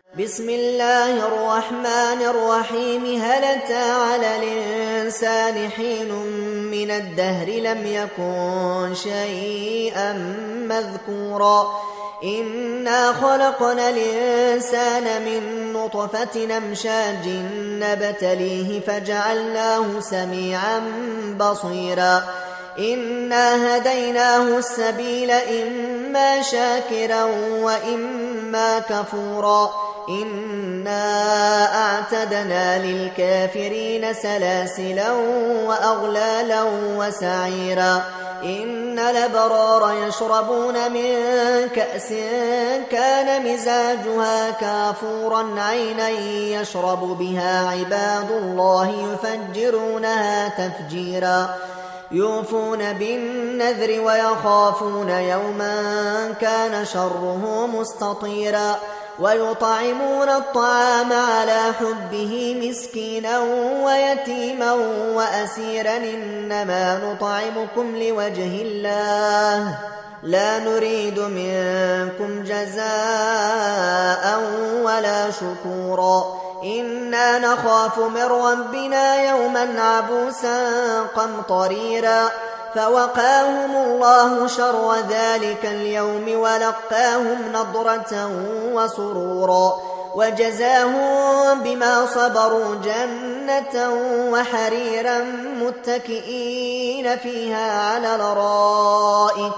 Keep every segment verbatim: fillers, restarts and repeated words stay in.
بسم الله الرحمن الرحيم. هل أتى على الإنسان حين من الدهر لم يكن شيئا مذكورا إنا خلقنا الإنسان من نطفة أمشاج نبتليه فجعلناه سميعا بصيرا إنا هديناه السبيل إما شاكرا وإما كفورا إنا أعتدنا للكافرين سلاسلا وأغلالا وسعيرا إن الأبرار يشربون من كأس كان مزاجها كافورا عينا يشرب بها عباد الله يفجرونها تفجيرا يوفون بالنذر ويخافون يوما كان شره مستطيرا ويطعمون الطعام على حبه مسكينا ويتيما وأسيرا إنما نطعمكم لوجه الله لا نريد منكم جزاء ولا شكورا إنا نخاف من ربنا يوما عبوسا قمطريرا فوقاهم الله شر ذلك اليوم ولقاهم نضرة وسرورا وجزاهم بما صبروا جنة وحريرا متكئين فيها على الأرائك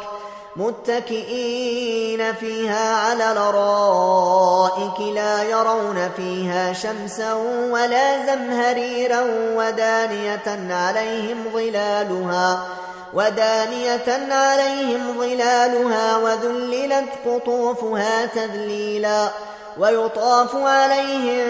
متكئين فيها على الأرائك لا يرون فيها شمسا ولا زمهريرا ودانية عليهم ظلالها ودانية عليهم ظلالها وذللت قطوفها تذليلا ويطاف عليهم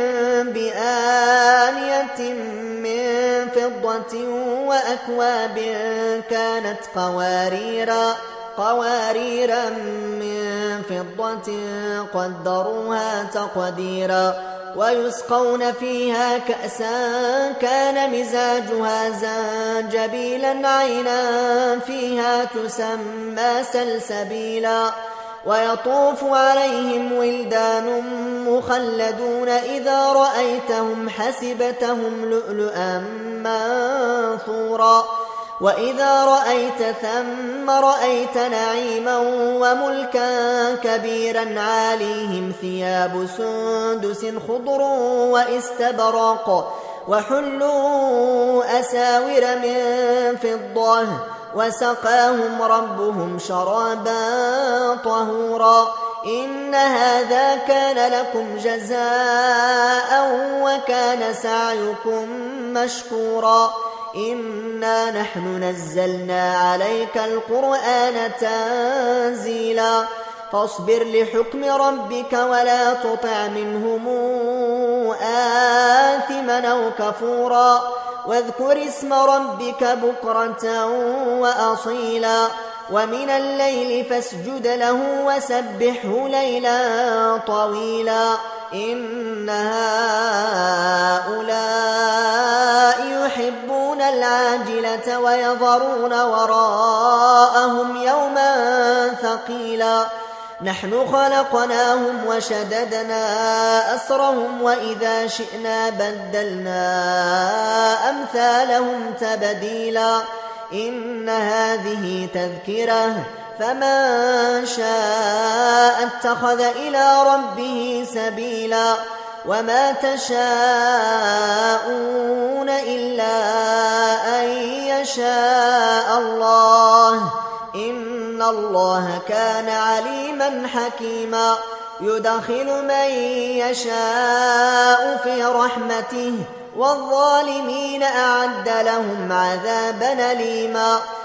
بآنية من فضة وأكواب كانت قواريرا قواريرا من فضة قدروها تقديرا ويسقون فيها كأسا كان مزاجها زنجبيلا عينا فيها تسمى سلسبيلا ويطوف عليهم ولدان مخلدون إذا رأيتهم حسبتهم لؤلؤا منثورا وإذا رأيت ثم رأيت نعيما وملكا كبيرا عاليهم ثياب سندس خضر واستبرق وحلوا أساور من فضة وسقاهم ربهم شرابا طهورا إن هذا كان لكم جزاء وكان سعيكم مشكورا إنا نحن نزلنا عليك القرآن تنزيلا فاصبر لحكم ربك ولا تطع منهم آثما أو كفورا واذكر اسم ربك بكرة وأصيلا ومن الليل فاسجد له وسبحه ليلا طويلا إن هؤلاء يحبون العاجلة ويذرون وراءهم يوما ثقيلا نحن خلقناهم وشددنا أسرهم وإذا شئنا بدلنا أمثالهم تبديلا إن هذه تذكرة فمن شاء اتخذ إلى ربه سبيلا وما تشاءون إلا أن يشاء الله إن الله كان عليما حكيما يدخل من يشاء في رحمته والظالمين أعد لهم عذابا أليما